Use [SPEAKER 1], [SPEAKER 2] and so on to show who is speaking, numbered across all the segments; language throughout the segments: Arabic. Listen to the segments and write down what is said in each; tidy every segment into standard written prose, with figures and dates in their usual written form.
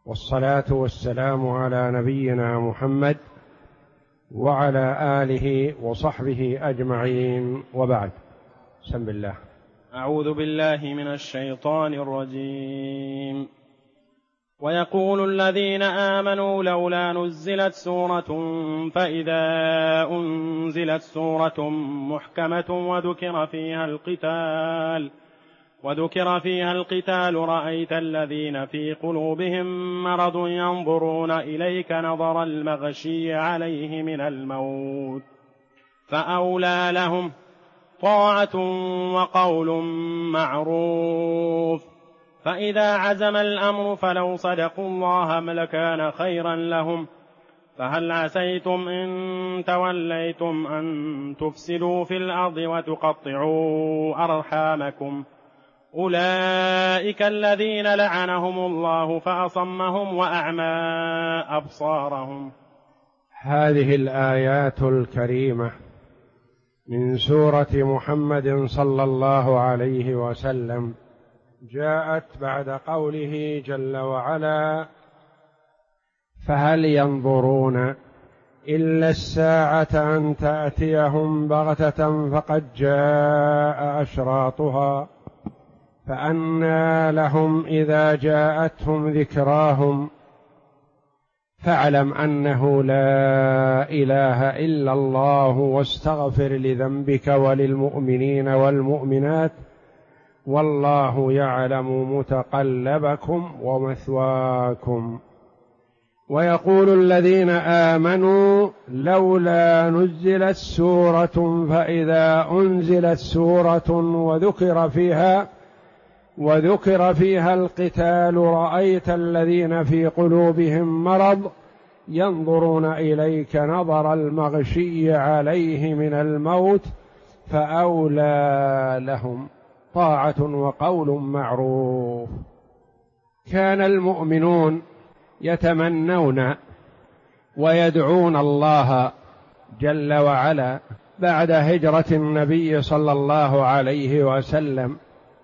[SPEAKER 1] والصلاة والسلام على نبينا محمد وعلى آله وصحبه أجمعين، وبعد. بسم الله.
[SPEAKER 2] أعوذ بالله من الشيطان الرجيم. ويقول الذين آمنوا لولا نزلت سورة، فإذا أنزلت سورة محكمة وذكر فيها القتال رأيت الذين في قلوبهم مرض ينظرون إليك نظر المغشي عليه من الموت، فأولى لهم طاعة وقول معروف. فإذا عزم الأمر فلو صدقوا الله لكان خيرا لهم. فهل عسيتم إن توليتم أن تفسدوا في الأرض وتقطعوا أرحامكم؟ أولئك الذين لعنهم الله فأصمهم وأعمى أبصارهم.
[SPEAKER 1] هذه الآيات الكريمة من سورة محمد صلى الله عليه وسلم جاءت بعد قوله جل وعلا: فهل ينظرون إلا الساعة أن تأتيهم بغتة فقد جاء أشراطها فأنى لهم إذا جاءتهم ذكراهم فاعلم أنه لا إله إلا الله واستغفر لذنبك وللمؤمنين والمؤمنات والله يعلم متقلبكم ومثواكم. ويقول الذين آمنوا لولا نزلت سورة، فإذا أنزلت سورة وذكر فيها القتال رأيت الذين في قلوبهم مرض ينظرون إليك نظر المغشي عليه من الموت، فأولى لهم طاعة وقول معروف. كان المؤمنون يتمنون ويدعون الله جل وعلا بعد هجرة النبي صلى الله عليه وسلم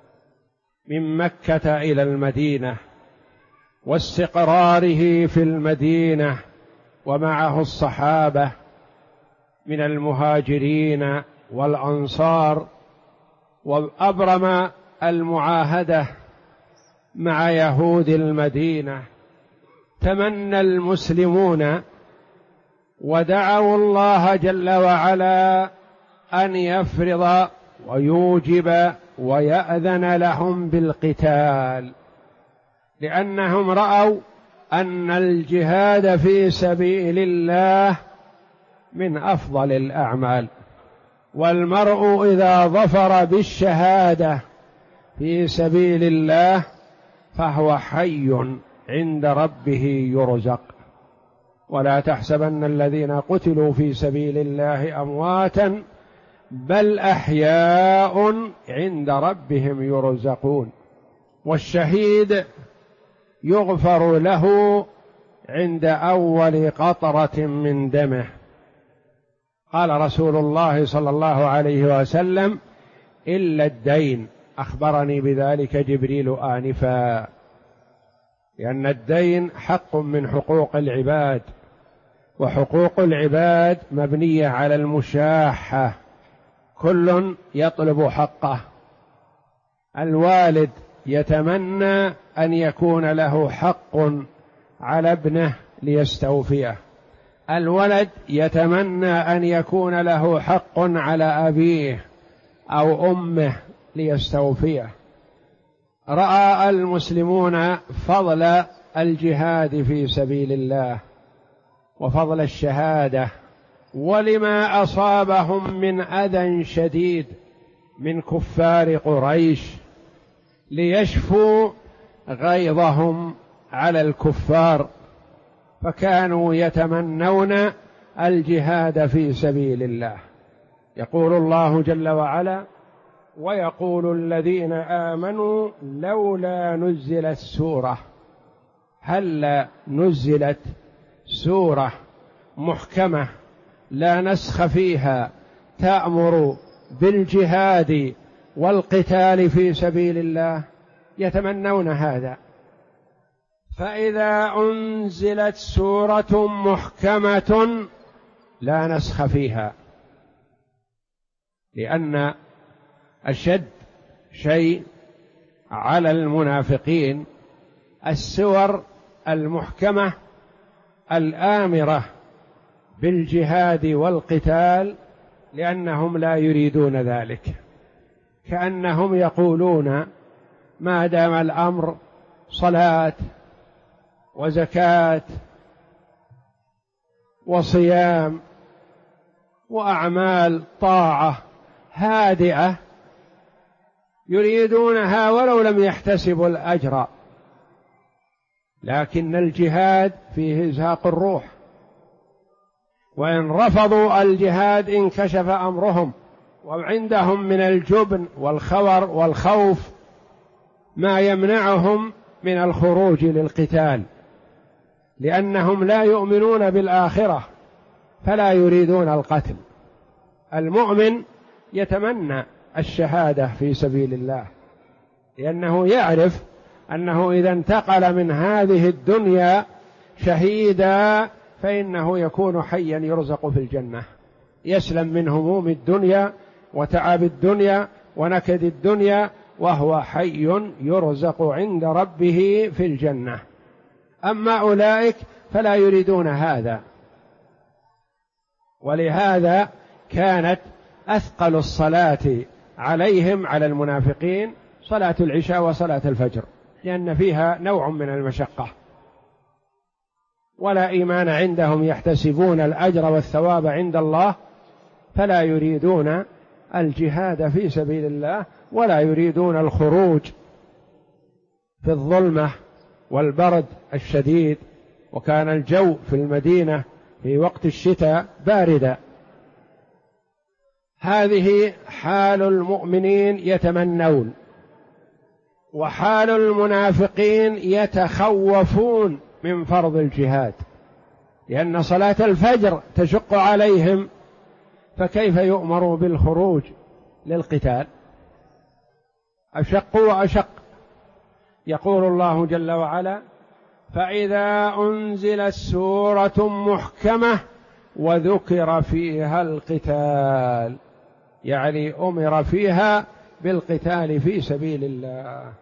[SPEAKER 1] من مكة إلى المدينة واستقراره في المدينة ومعه الصحابة من المهاجرين والأنصار، وأبرم المعاهدة مع يهود المدينة. تمنى المسلمون ودعوا الله جل وعلا أن يفرض ويوجب ويأذن لهم بالقتال، لأنهم رأوا أن الجهاد في سبيل الله من أفضل الأعمال، والمرء إذا ظفر بالشهادة في سبيل الله فهو حي عند ربه يرزق. ولا تحسبن الذين قتلوا في سبيل الله أمواتا بل أحياء عند ربهم يرزقون. والشهيد يغفر له عند أول قطرة من دمه. قال رسول الله صلى الله عليه وسلم: إلا الدين. أخبرني بذلك جبريل آنفا، لأن الدين حق من حقوق العباد، وحقوق العباد مبنية على المشاحة، كل يطلب حقه. الوالد يتمنى أن يكون له حق على ابنه ليستوفيه، الولد يتمنى أن يكون له حق على أبيه أو أمه ليستوفيه. رأى المسلمون فضل الجهاد في سبيل الله وفضل الشهادة، ولما أصابهم من أذى شديد من كفار قريش، ليشفوا غيظهم على الكفار، فكانوا يتمنون الجهاد في سبيل الله. يقول الله جل وعلا: ويقول الذين آمنوا لولا نزلت سورة. هل نزلت سورة محكمة لا نسخ فيها تأمر بالجهاد والقتال في سبيل الله؟ يتمنون هذا، فإذا أنزلت سورة محكمة لا نسخ فيها، لأن أشد شيء على المنافقين السور المحكمة الآمرة بالجهاد والقتال، لأنهم لا يريدون ذلك، كأنهم يقولون ما دام الأمر صلاة وزكاة وصيام وأعمال طاعة هادئة يريدونها ولو لم يحتسبوا الأجر، لكن الجهاد فيه إزهاق الروح، وإن رفضوا الجهاد انكشف أمرهم، وعندهم من الجبن والخور والخوف ما يمنعهم من الخروج للقتال، لأنهم لا يؤمنون بالآخرة فلا يريدون القتل. المؤمن يتمنى الشهادة في سبيل الله، لأنه يعرف أنه إذا انتقل من هذه الدنيا شهيدا فإنه يكون حيا يرزق في الجنة، يسلم من هموم الدنيا وتعب الدنيا ونكد الدنيا، وهو حي يرزق عند ربه في الجنة. أما أولئك فلا يريدون هذا، ولهذا كانت أثقل الصلاة عليهم على المنافقين صلاة العشاء وصلاة الفجر، لأن فيها نوع من المشقة، ولا إيمان عندهم، يحتسبون الأجر والثواب عند الله، فلا يريدون الجهاد في سبيل الله، ولا يريدون الخروج في الظلمة والبرد الشديد، وكان الجو في المدينة في وقت الشتاء باردا. هذه حال المؤمنين يتمنون، وحال المنافقين يتخوفون من فرض الجهاد، لأن صلاة الفجر تشق عليهم، فكيف يؤمروا بالخروج للقتال؟ أشق وأشق. يقول الله جل وعلا: فإذا أنزلت سورة محكمة وذكر فيها القتال، يعني أمر فيها بالقتال في سبيل الله.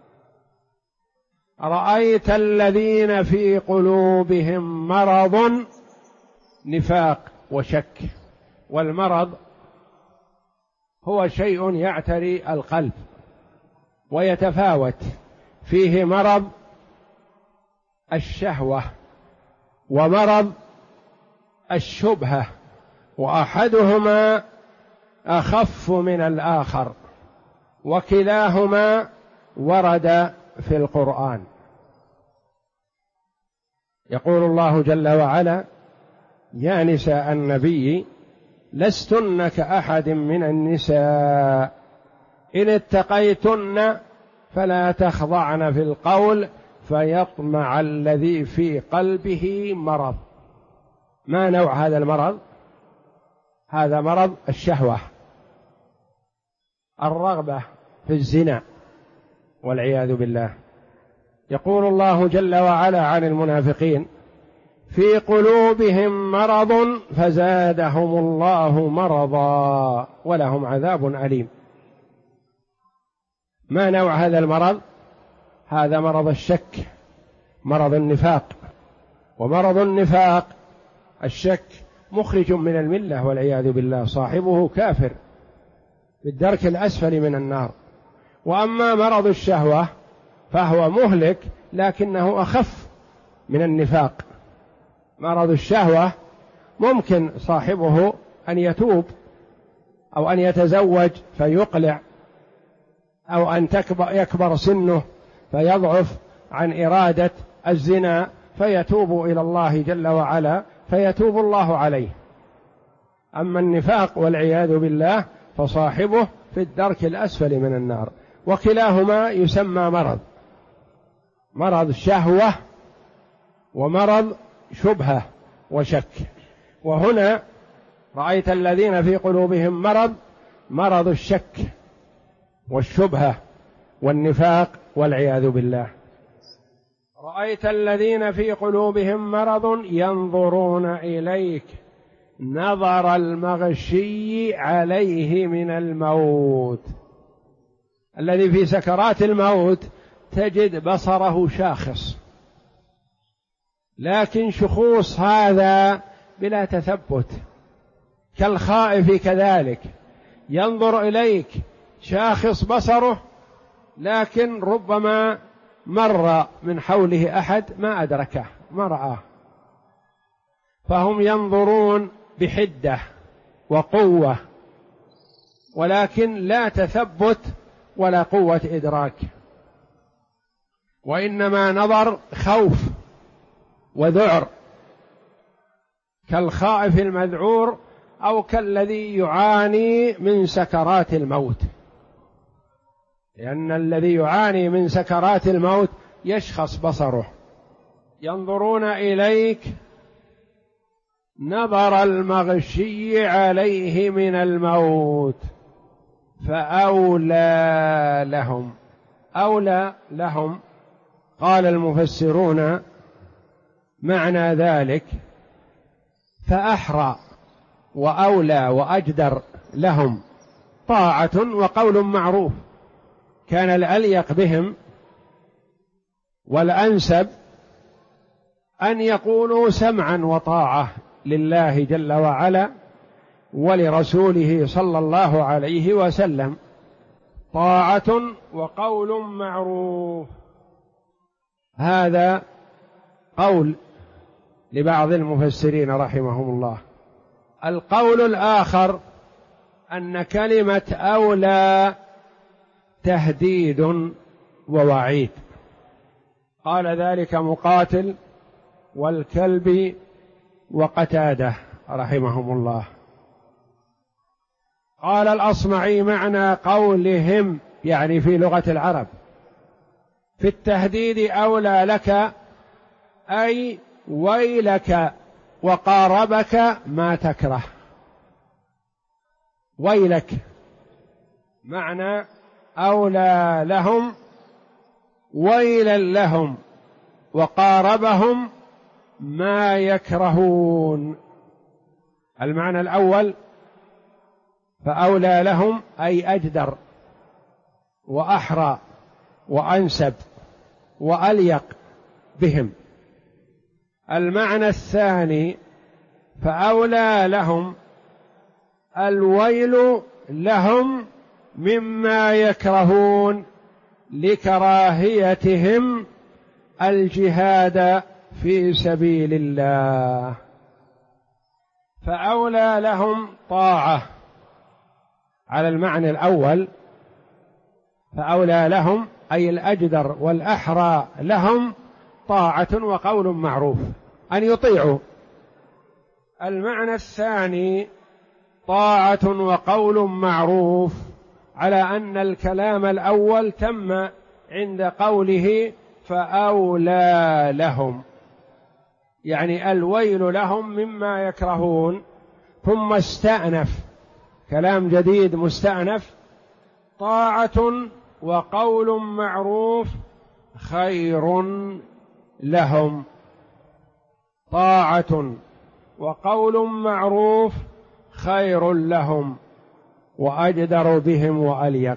[SPEAKER 1] رأيت الذين في قلوبهم مرض، نفاق وشك، والمرض هو شيء يعتري القلب ويتفاوت، فيه مرض الشهوة ومرض الشبهة، وأحدهما أخف من الآخر، وكلاهما ورد في القرآن. يقول الله جل وعلا: يا نساء النبي لستن كأحد من النساء إن اتقيتن فلا تخضعن في القول فيطمع الذي في قلبه مرض. ما نوع هذا المرض؟ هذا مرض الشهوة، الرغبة في الزنا والعياذ بالله. يقول الله جل وعلا عن المنافقين: في قلوبهم مرض فزادهم الله مرضا ولهم عذاب أليم. ما نوع هذا المرض؟ هذا مرض الشك، مرض النفاق. ومرض النفاق الشك مخرج من الملة والعياذ بالله، صاحبه كافر في الدرك الأسفل من النار. وأما مرض الشهوة فهو مهلك لكنه أخف من النفاق. مرض الشهوة ممكن صاحبه أن يتوب أو أن يتزوج فيقلع، أو أن يكبر سنه فيضعف عن إرادة الزنا فيتوب إلى الله جل وعلا فيتوب الله عليه. أما النفاق والعياذ بالله فصاحبه في الدرك الأسفل من النار. وكلاهما يسمى مرض شهوة ومرض شبهة وشك. وهنا رأيت الذين في قلوبهم مرض الشك والشبهة والنفاق والعياذ بالله. رأيت الذين في قلوبهم مرض ينظرون إليك نظر المغشي عليه من الموت. الذي في سكرات الموت تجد بصره شاخص، لكن شخوص هذا بلا تثبت، كالخائف كذلك، ينظر إليك شاخص بصره، لكن ربما مر من حوله أحد ما أدركه ما رآه. فهم ينظرون بحدة وقوة، ولكن لا تثبت ولا قوة إدراك، وإنما نظر خوف وذعر، كالخائف المذعور أو كالذي يعاني من سكرات الموت، لأن الذي يعاني من سكرات الموت يشخص بصره. ينظرون إليك نظر المغشي عليه من الموت فأولى لهم. أولى لهم قال المفسرون معنى ذلك فأحرى وأولى وأجدر لهم طاعة وقول معروف، كان الأليق بهم والأنسب أن يقولوا سمعا وطاعة لله جل وعلا ولرسوله صلى الله عليه وسلم، طاعة وقول معروف. هذا قول لبعض المفسرين رحمهم الله. القول الآخر أن كلمة أولى تهديد ووعيد، قال ذلك مقاتل والكلب وقتادة رحمهم الله. قال الأصمعي معنى قولهم يعني في لغة العرب في التهديد أولى لك أي ويلك وقاربك ما تكره. ويلك معنى أولى لهم ويلا لهم وقاربهم ما يكرهون. المعنى الأول فأولى لهم أي أجدر وأحرى وأنسب وأليق بهم. المعنى الثاني فأولى لهم الويل لهم مما يكرهون لكراهيتهم الجهاد في سبيل الله. فأولى لهم طاعة على المعنى الأول، فأولى لهم أي الأجدر والأحرى لهم طاعة وقول معروف أن يطيعوا. المعنى الثاني طاعة وقول معروف على أن الكلام الأول تم عند قوله فأولى لهم، يعني الويل لهم مما يكرهون، ثم استأنف كلام جديد مستأنف طاعة وقول معروف خير لهم. طاعة وقول معروف خير لهم وأجدر بهم وأليق.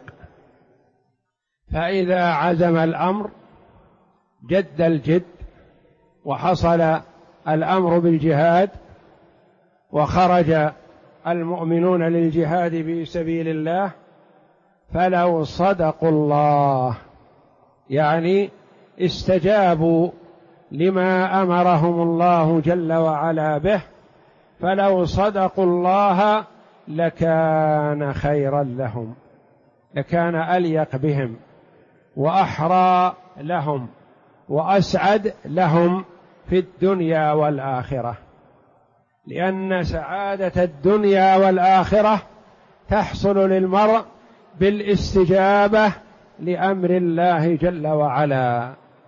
[SPEAKER 1] فإذا عزم الأمر جد الجد وحصل الأمر بالجهاد وخرج المؤمنون للجهاد في سبيل الله فلو صدقوا الله، يعني استجابوا لما أمرهم الله جل وعلا به، فلو صدقوا الله لكان خيرا لهم، لكان أليق بهم وأحرى لهم وأسعد لهم في الدنيا والآخرة، لأن سعادة الدنيا والآخرة تحصل للمرء بالاستجابة لأمر الله جل وعلا.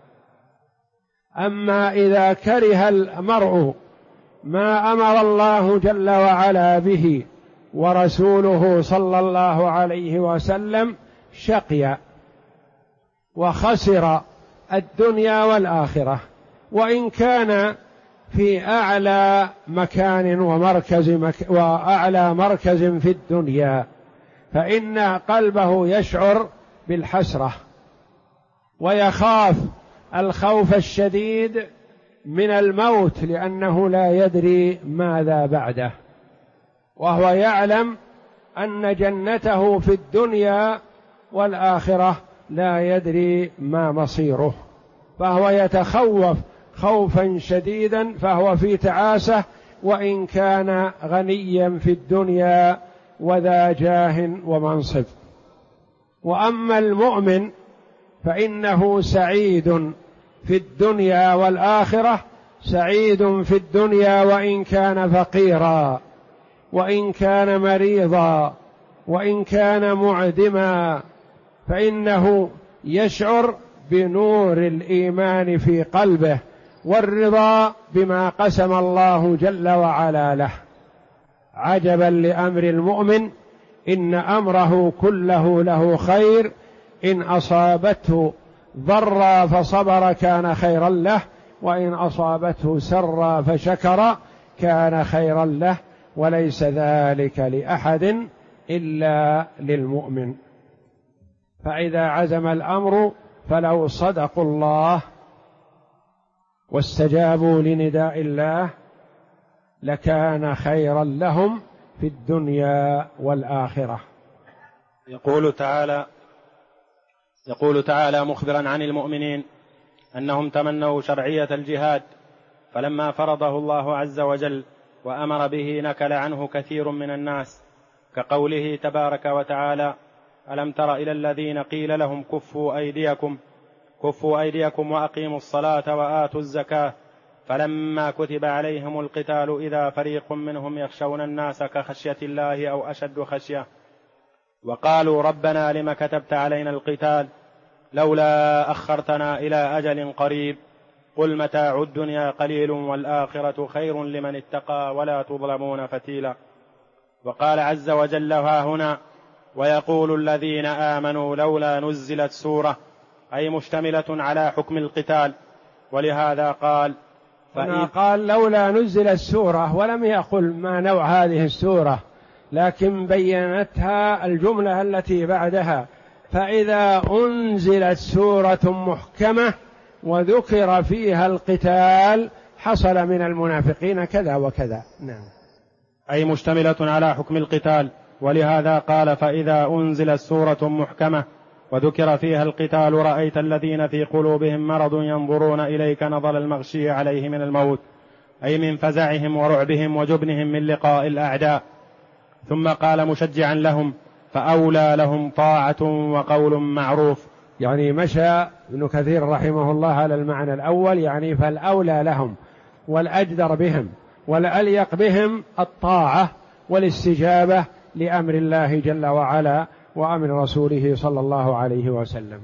[SPEAKER 1] أما إذا كره المرء ما أمر الله جل وعلا به ورسوله صلى الله عليه وسلم شقي وخسر الدنيا والآخرة، وإن كان في أعلى مكان وأعلى مركز في الدنيا، فإن قلبه يشعر بالحسرة ويخاف الخوف الشديد من الموت، لأنه لا يدري ماذا بعده، وهو يعلم أن جنته في الدنيا والآخرة لا يدري ما مصيره، فهو يتخوف خوفا شديدا، فهو في تعاسة وإن كان غنيا في الدنيا وذا جاه ومنصب. وأما المؤمن فإنه سعيد في الدنيا والآخرة، سعيد في الدنيا وإن كان فقيرا، وإن كان مريضا، وإن كان معدما، فإنه يشعر بنور الإيمان في قلبه والرضا بما قسم الله جل وعلا له. عجبا لأمر المؤمن، إن أمره كله له خير، إن أصابته ضرا فصبر كان خيرا له، وإن أصابته سرا فشكر كان خيرا له، وليس ذلك لأحد إلا للمؤمن. فإذا عزم الأمر فلو صدقوا الله واستجابوا لنداء الله لكان خيرا لهم في الدنيا والآخرة.
[SPEAKER 2] يقول تعالى مخبرا عن المؤمنين أنهم تمنوا شرعية الجهاد، فلما فرضه الله عز وجل وأمر به نكل عنه كثير من الناس، كقوله تبارك وتعالى: ألم تر إلى الذين قيل لهم كفوا أيديكم وأقيموا الصلاة وآتوا الزكاة فلما كتب عليهم القتال إذا فريق منهم يخشون الناس كخشية الله أو أشد خشية، وقالوا ربنا لم كتبت علينا القتال لولا أخرتنا إلى أجل قريب قل متاع الدنيا قليل والآخرة خير لمن اتقى ولا تظلمون فتيلا. وقال عز وجل ها هنا: ويقول الذين آمنوا لولا نزلت سورة، أي مشتملة على حكم القتال، ولهذا قال
[SPEAKER 1] لولا نزلت سورة، ولم يقل ما نوع هذه السورة، لكن بينتها الجملة التي بعدها: فإذا أنزلت سورة محكمة وذكر فيها القتال حصل من المنافقين كذا وكذا. نعم.
[SPEAKER 2] أي مشتملة على حكم القتال، ولهذا قال: فإذا أنزلت سورة محكمة وذكر فيها القتال رأيت الذين في قلوبهم مرض ينظرون إليك نظر المغشي عليه من الموت، أي من فزعهم ورعبهم وجبنهم من لقاء الأعداء. ثم قال مشجعا لهم: فأولى لهم طاعة وقول معروف.
[SPEAKER 1] يعني مشى ابن كثير رحمه الله على المعنى الأول، يعني فالأولى لهم والأجدر بهم والأليق بهم الطاعة والاستجابة لأمر الله جل وعلا وأمر رسوله صلى الله عليه وسلم.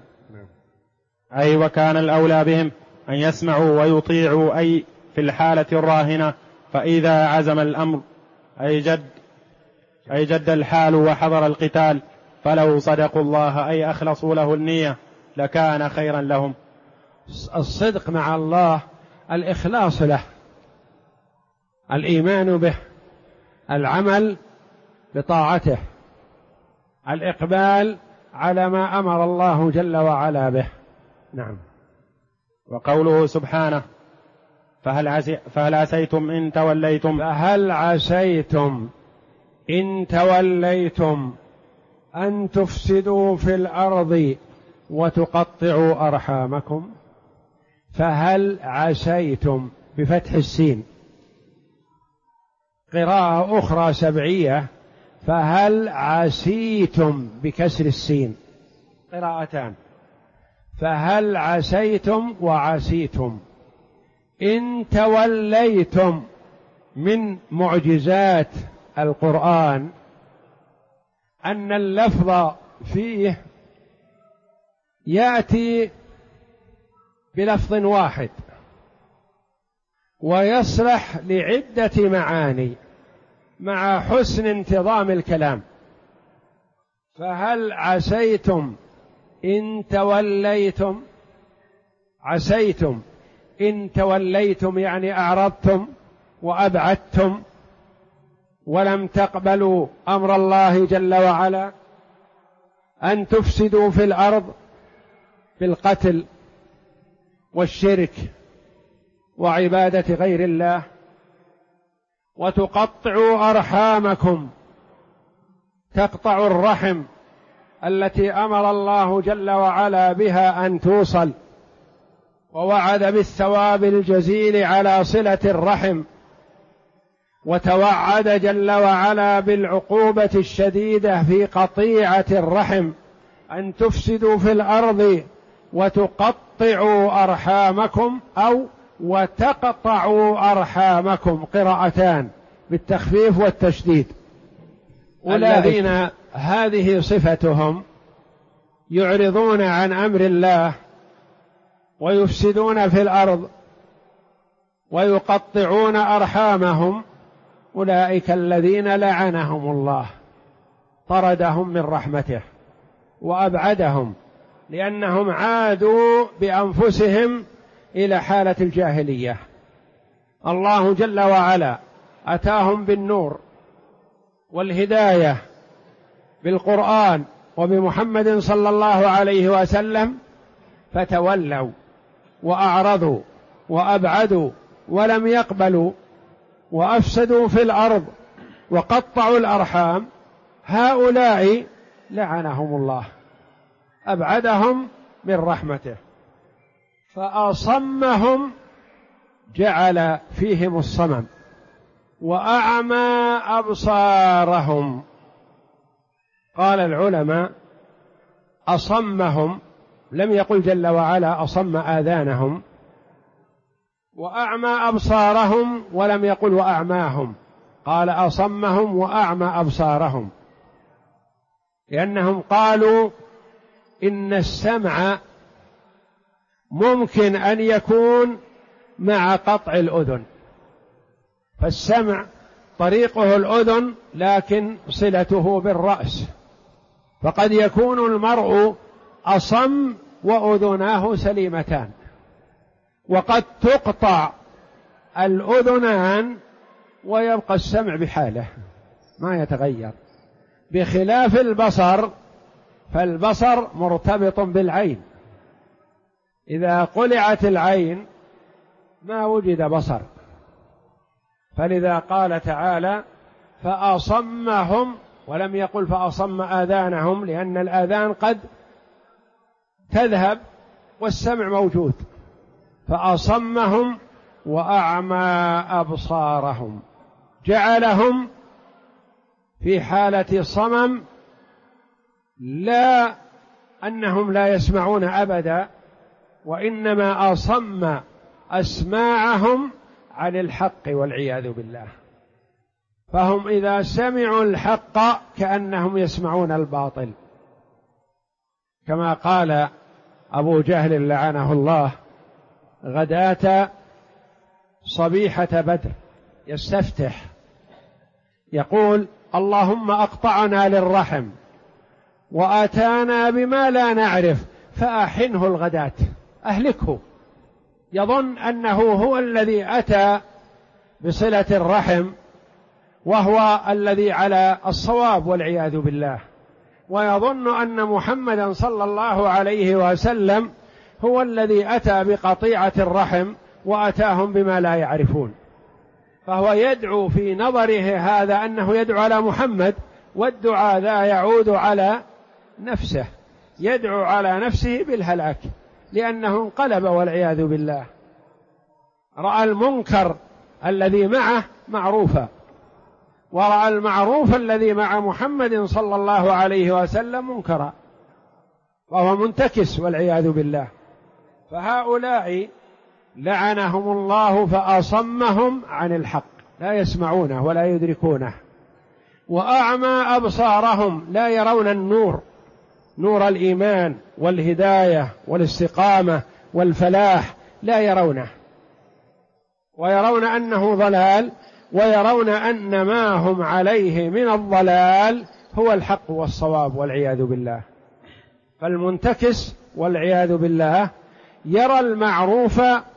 [SPEAKER 2] أي وكان الأولى بهم أن يسمعوا ويطيعوا، أي في الحالة الراهنة، فإذا عزم الأمر أي جد الحال وحضر القتال فلو صدقوا الله أي أخلصوا له النية لكان خيرا لهم.
[SPEAKER 1] الصدق مع الله، الإخلاص له، الإيمان به، العمل بطاعته، الإقبال على ما أمر الله جل وعلا به. نعم.
[SPEAKER 2] وقوله سبحانه: فهل عسيتم إن توليتم أن تفسدوا في الأرض وتقطعوا أرحامكم. فهل عسيتم بفتح السين. قراءة أخرى سبعية: فهل عسيتم بكسر السين. قراءتان: فهل عسيتم وعسيتم. إن توليتم من معجزات القرآن أن اللفظ فيه يأتي بلفظ واحد ويصلح لعدة معاني مع حسن انتظام الكلام. فهل عسيتم إن توليتم
[SPEAKER 1] عسيتم إن توليتم يعني أعرضتم وأبعدتم ولم تقبلوا أمر الله جل وعلا أن تفسدوا في الأرض بالقتل والشرك وعبادة غير الله وتقطعوا أرحامكم، تقطع الرحم التي أمر الله جل وعلا بها أن توصل، ووعد بالثواب الجزيل على صلة الرحم، وتوعد جل وعلا بالعقوبة الشديدة في قطيعة الرحم، أن تفسدوا في الأرض وتقطعوا أرحامكم أو وتقطعوا أرحامكم، قراءتان بالتخفيف والتشديد. الذين هذه صفتهم يعرضون عن أمر الله ويفسدون في الأرض ويقطعون أرحامهم، أولئك الذين لعنهم الله، طردهم من رحمته وأبعدهم، لأنهم عادوا بأنفسهم إلى حالة الجاهلية. الله جل وعلا أتاهم بالنور والهداية بالقرآن وبمحمد صلى الله عليه وسلم، فتولوا وأعرضوا وأبعدوا ولم يقبلوا وأفسدوا في الأرض وقطعوا الأرحام، هؤلاء لعنهم الله، أبعدهم من رحمته، فأصمهم، جعل فيهم الصمم، وأعمى أبصارهم. قال العلماء أصمهم، لم يقل جل وعلا أصم آذانهم، وأعمى أبصارهم ولم يقل وأعماهم، قال أصمهم وأعمى أبصارهم، لأنهم قالوا إن السمع ممكن أن يكون مع قطع الأذن، فالسمع طريقه الأذن لكن صلته بالرأس، فقد يكون المرء أصم وأذناه سليمتان، وقد تقطع الأذنان ويبقى السمع بحاله ما يتغير، بخلاف البصر، فالبصر مرتبط بالعين، إذا قلعت العين ما وجد بصر، فلذا قال تعالى فأصمهم، ولم يقل فأصم آذانهم، لأن الآذان قد تذهب والسمع موجود، فأصمهم وأعمى أبصارهم، جعلهم في حالة صمم، لا أنهم لا يسمعون أبدا، وإنما أصم أسماعهم عن الحق والعياذ بالله، فهم إذا سمعوا الحق كأنهم يسمعون الباطل، كما قال أبو جهل لعنه الله غداة صبيحة بدر يستفتح يقول اللهم أقطعنا للرحم وآتانا بما لا نعرف فأحنه الغداة، أهلكه، يظن أنه هو الذي أتى بصلة الرحم وهو الذي على الصواب والعياذ بالله، ويظن أن محمدا صلى الله عليه وسلم هو الذي أتى بقطيعة الرحم وأتاهم بما لا يعرفون، فهو يدعو في نظره هذا أنه يدعو على محمد، والدعاء ذا يعود على نفسه، يدعو على نفسه بالهلاك، لأنه انقلب والعياذ بالله، رأى المنكر الذي معه معروفا، ورأى المعروف الذي مع محمد صلى الله عليه وسلم منكرا، وهو منتكس والعياذ بالله. فهؤلاء لعنهم الله فأصمهم عن الحق، لا يسمعونه ولا يدركونه، وأعمى أبصارهم، لا يرون النور، نور الإيمان والهداية والاستقامة والفلاح، لا يرونه، ويرون أنه ضلال، ويرون أن ما هم عليه من الضلال هو الحق والصواب والعياذ بالله. فالمنتكس والعياذ بالله يرى المعروف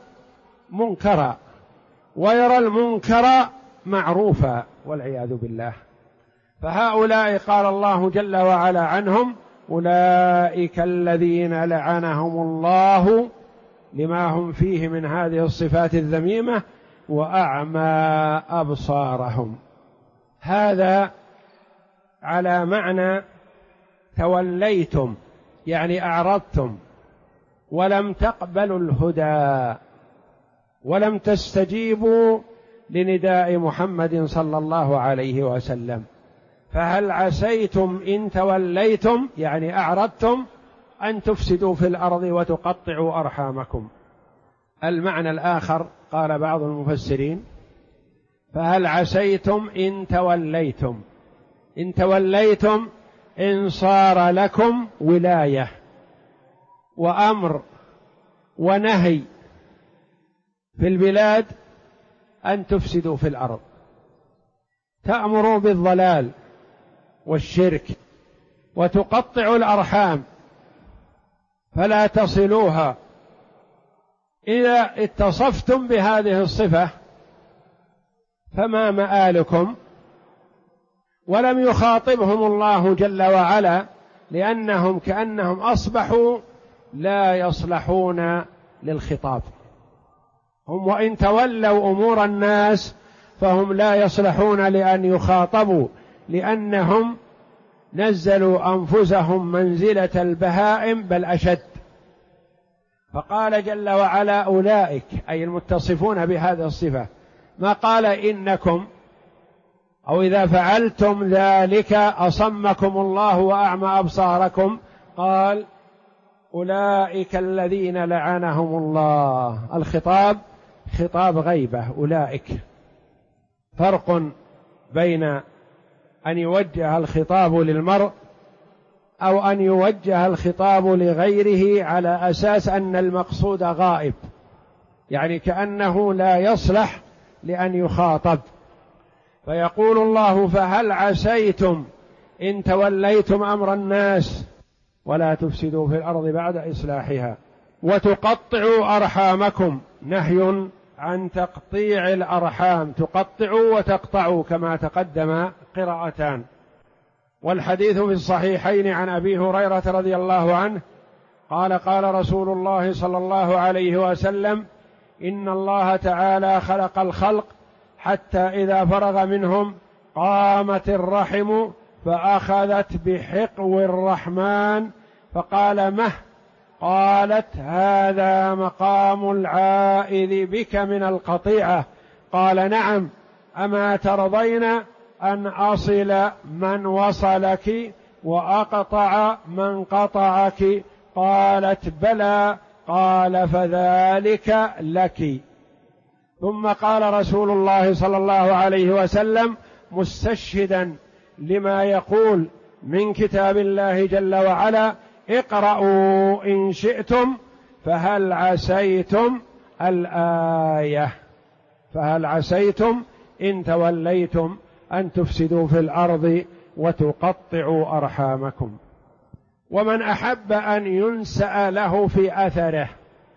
[SPEAKER 1] منكرا ويرى المنكر معروفا والعياذ بالله. فهؤلاء قال الله جل وعلا عنهم: أولئك الذين لعنهم الله لما هم فيه من هذه الصفات الذميمة وأعمى أبصارهم. هذا على معنى توليتم، يعني أعرضتم ولم تقبلوا الهدى ولم تستجيبوا لنداء محمد صلى الله عليه وسلم. فهل عسيتم إن توليتم، يعني أعرضتم، أن تفسدوا في الأرض وتقطعوا أرحامكم. المعنى الآخر قال بعض المفسرين: فهل عسيتم إن توليتم. إن توليتم إن صار لكم ولاية وأمر ونهي في البلاد أن تفسدوا في الأرض، تأمروا بالضلال والشرك وتقطعوا الأرحام فلا تصلوها. إذا اتصفتم بهذه الصفة فما مآلكم؟ ولم يخاطبهم الله جل وعلا، لأنهم كأنهم أصبحوا لا يصلحون للخطاب. هم وإن تولوا أمور الناس فهم لا يصلحون لأن يخاطبوا، لأنهم نزلوا أنفسهم منزلة البهائم بل أشد. فقال جل وعلا: أولئك، أي المتصفون بهذه الصفة، ما قال إنكم أو إذا فعلتم ذلك أصمكم الله وأعمى أبصاركم، قال: أولئك الذين لعنهم الله. الخطاب خطاب غيبة، أولئك. فرق بين أن يوجه الخطاب للمرء أو أن يوجه الخطاب لغيره على أساس أن المقصود غائب، يعني كأنه لا يصلح لأن يخاطب. فيقول الله: فهل عسيتم إن توليتم أمر الناس ولا تفسدوا في الأرض بعد إصلاحها وتقطعوا أرحامكم. نهي عن تقطيع الأرحام، تقطعوا وتقطعوا كما تقدم قراءتان. والحديث في الصحيحين عن أبي هريرة رضي الله عنه قال: قال رسول الله صلى الله عليه وسلم: إن الله تعالى خلق الخلق حتى إذا فرغ منهم قامت الرحم فأخذت بحقو الرحمن فقال: مه؟ قالت: هذا مقام العائذ بك من القطيعة. قال: نعم، أما ترضين أن أصل من وصلك وأقطع من قطعك؟ قالت: بلى. قال: فذلك لك. ثم قال رسول الله صلى الله عليه وسلم مستشهدا لما يقول من كتاب الله جل وعلا: اقرأوا إن شئتم فهل عسيتم الآية. فهل عسيتم إن توليتم أن تفسدوا في الأرض وتقطعوا أرحامكم. ومن أحب أن ينسأ له في أثره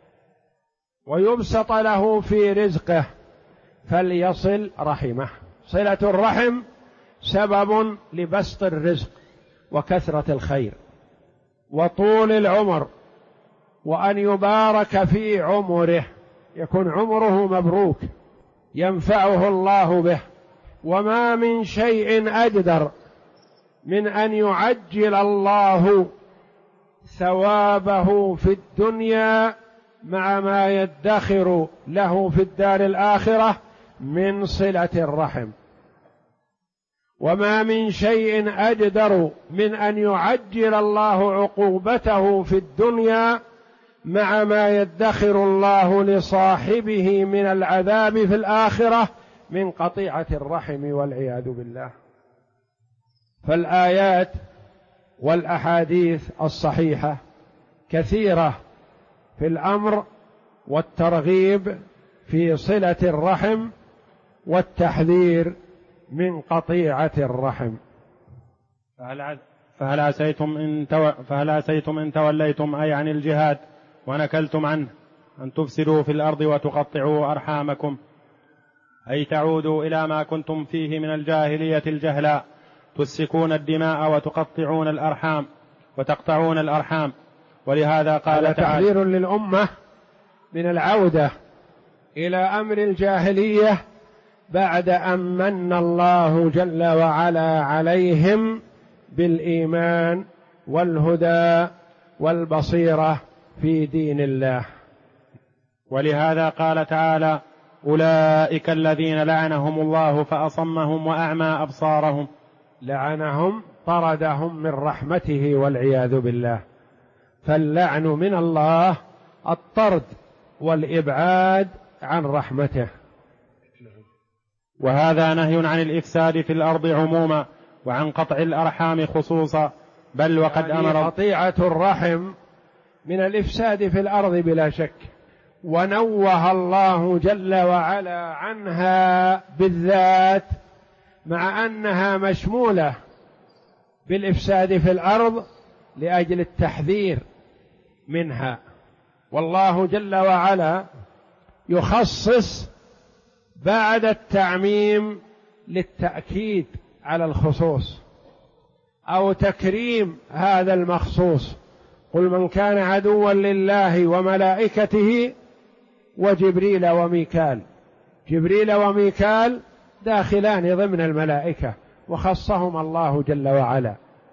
[SPEAKER 1] ويبسط له في رزقه فليصل رحمه. صلة الرحم سبب لبسط الرزق وكثرة الخير وطول العمر، وأن يبارك في عمره، يكون عمره مبروك ينفعه الله به. وما من شيء أجدر من أن يعجل الله ثوابه في الدنيا مع ما يدخر له في الدار الآخرة من صلة الرحم. وما من شيء أجدر من أن يعجل الله عقوبته في الدنيا مع ما يدخر الله لصاحبه من العذاب في الآخرة من قطيعة الرحم والعياذ بالله. فالآيات والأحاديث الصحيحة كثيرة في الأمر والترغيب في صلة الرحم والتحذير من قطيعة الرحم.
[SPEAKER 2] فهل عسيتم إن توليتم أي عن الجهاد ونكلتم عنه أن تفسدوا في الأرض وتقطعوا أرحامكم، أي تعودوا إلى ما كنتم فيه من الجاهلية الجهلاء، تسفكون الدماء وتقطعون الأرحام وتقطعون الأرحام. ولهذا قال تعالى:
[SPEAKER 1] تحذير للأمة من العودة إلى أمر الجاهلية بعد أن من الله جل وعلا عليهم بالإيمان والهدى والبصيرة في دين الله.
[SPEAKER 2] ولهذا قال تعالى: أولئك الذين لعنهم الله فأصمهم وأعمى أبصارهم.
[SPEAKER 1] لعنهم طردهم من رحمته والعياذ بالله. فاللعن من الله الطرد والإبعاد عن رحمته.
[SPEAKER 2] وهذا نهي عن الإفساد في الأرض عموما وعن قطع الأرحام خصوصا، بل وقد أمر
[SPEAKER 1] قطيعة الرحم من الإفساد في الأرض بلا شك، ونوه الله جل وعلا عنها بالذات مع أنها مشمولة بالإفساد في الأرض لأجل التحذير منها. والله جل وعلا يخصص بعد التعميم للتأكيد على الخصوص أو تكريم هذا المخصوص. قل من كان عدوا لله وملائكته وجبريل وميكال. جبريل وميكال داخلان ضمن الملائكة، وخصهم الله جل وعلا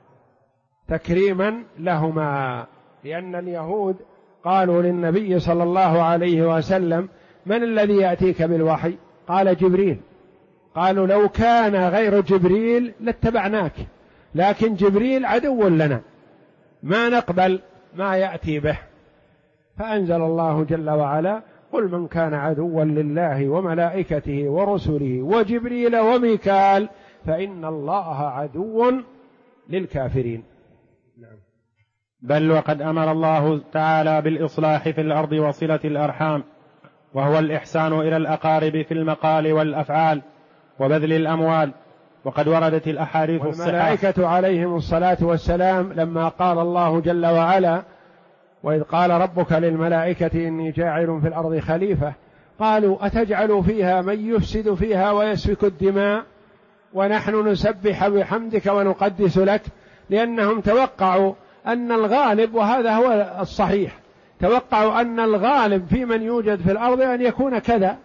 [SPEAKER 1] تكريما لهما، لأن اليهود قالوا للنبي صلى الله عليه وسلم: من الذي يأتيك بالوحي؟ قال: جبريل. قالوا: لو كان غير جبريل لاتبعناك، لكن جبريل عدو لنا، ما نقبل ما يأتي به. فأنزل الله جل وعلا: قل من كان عدوا لله وملائكته ورسله وجبريل وميكال فإن الله عدو للكافرين.
[SPEAKER 2] نعم. بل وقد أمر الله تعالى بالإصلاح في الأرض وصلة الأرحام، وهو الإحسان إلى الأقارب في المقال والأفعال وبذل الأموال. وقد وردت الأحاديث الصحيحة.
[SPEAKER 1] والملائكة عليهم الصلاة والسلام لما قال الله جل وعلا: وإذ قال ربك للملائكة إني جاعل في الأرض خليفة، قالوا: أتجعل فيها من يفسد فيها ويسفك الدماء ونحن نسبح بحمدك ونقدس لك. لأنهم توقعوا أن الغالب، وهذا هو الصحيح، توقعوا أن الغالب في من يوجد في الأرض أن يكون كذا،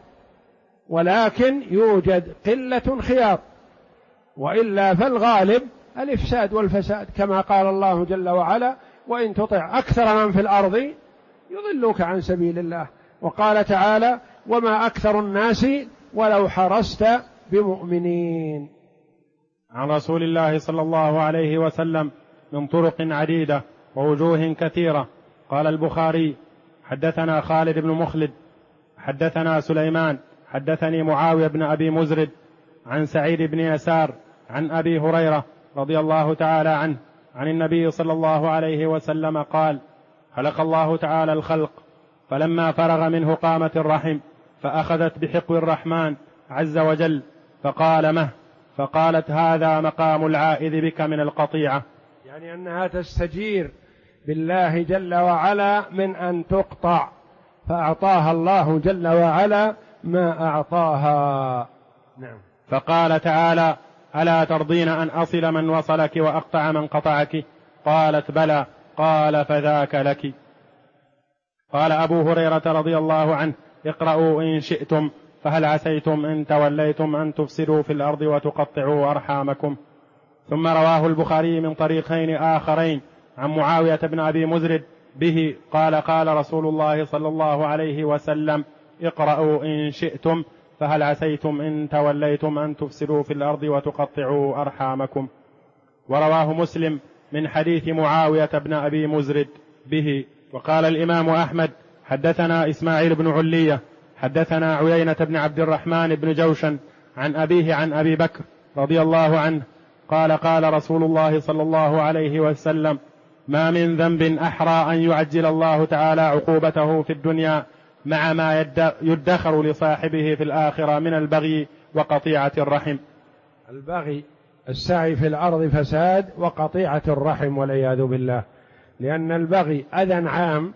[SPEAKER 1] ولكن يوجد قلة خيار، وإلا فالغالب الإفساد والفساد، كما قال الله جل وعلا: وإن تطع أكثر من في الأرض يضلوك عن سبيل الله. وقال تعالى: وما أكثر الناس ولو حرصت بمؤمنين.
[SPEAKER 2] عن رسول الله صلى الله عليه وسلم من طرق عديدة ووجوه كثيرة. قال البخاري: حدثنا خالد بن مخلد حدثنا سليمان حدثني معاوية بن أبي مزرد عن سعيد بن يسار عن أبي هريرة رضي الله تعالى عنه عن النبي صلى الله عليه وسلم قال: خلق الله تعالى الخلق، فلما فرغ منه قامت الرحم، فأخذت بحقو الرحمن عز وجل، فقال: مه؟ فقالت: هذا مقام العائذ بك من القطيعة.
[SPEAKER 1] يعني أنها تستجير بالله جل وعلا من أن تقطع، فأعطاها الله جل وعلا ما أعطاها.
[SPEAKER 2] نعم. فقال تعالى: ألا ترضين أن أصل من وصلك وأقطع من قطعك؟ قالت: بلى. قال: فذاك لك. قال أبو هريرة رضي الله عنه: اقرأوا إن شئتم، فهل عسيتم إن توليتم أن تفسدوا في الأرض وتقطعوا أرحامكم. ثم رواه البخاري من طريقين آخرين عن معاوية بن أبي مزرد به قال: قال رسول الله صلى الله عليه وسلم: اقرأوا إن شئتم، فهل عسيتم إن توليتم أن تفسدوا في الأرض وتقطعوا أرحامكم. ورواه مسلم من حديث معاوية بن أبي مزرد به. وقال الإمام أحمد: حدثنا إسماعيل بن علية حدثنا عيينة بن عبد الرحمن بن جوشن عن أبيه عن أبي بكر رضي الله عنه قال: قال رسول الله صلى الله عليه وسلم: ما من ذنب أحرى أن يعجل الله تعالى عقوبته في الدنيا مع ما يدخر لصاحبه في الآخرة من البغي وقطيعة الرحم.
[SPEAKER 1] البغي السعي في الأرض فساد، وقطيعة الرحم والعياذ بالله، لأن البغي أذى عام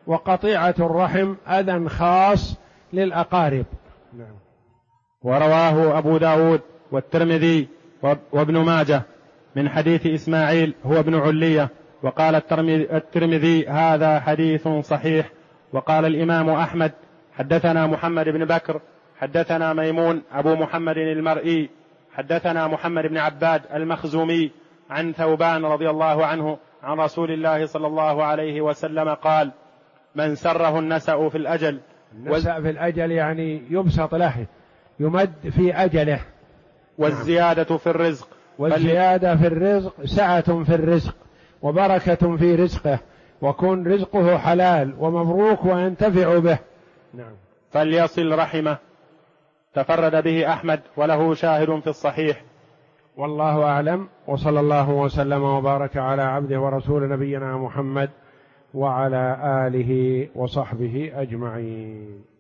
[SPEAKER 1] وقطيعة الرحم أذى خاص للأقارب. نعم.
[SPEAKER 2] ورواه أبو داود والترمذي وابن ماجه من حديث إسماعيل هو ابن علية، وقال الترمذي هذا حديث صحيح. وقال الإمام أحمد حدثنا محمد بن بكر حدثنا ميمون أبو محمد المرئي حدثنا محمد بن عباد المخزومي عن ثوبان رضي الله عنه عن رسول الله صلى الله عليه وسلم قال: من سره النسأ في الأجل.
[SPEAKER 1] النسأ في الأجل يعني يبسط له، يمد في أجله.
[SPEAKER 2] والزيادة في الرزق.
[SPEAKER 1] والزيادة في الرزق سعة في الرزق وبركة في رزقه، وكون رزقه حلال ومبروك وينتفع به. نعم.
[SPEAKER 2] فليصل رحمه. تفرد به أحمد وله شاهد في الصحيح.
[SPEAKER 1] والله أعلم، وصلى الله وسلم وبارك على عبده ورسول نبينا محمد وعلى آله وصحبه أجمعين.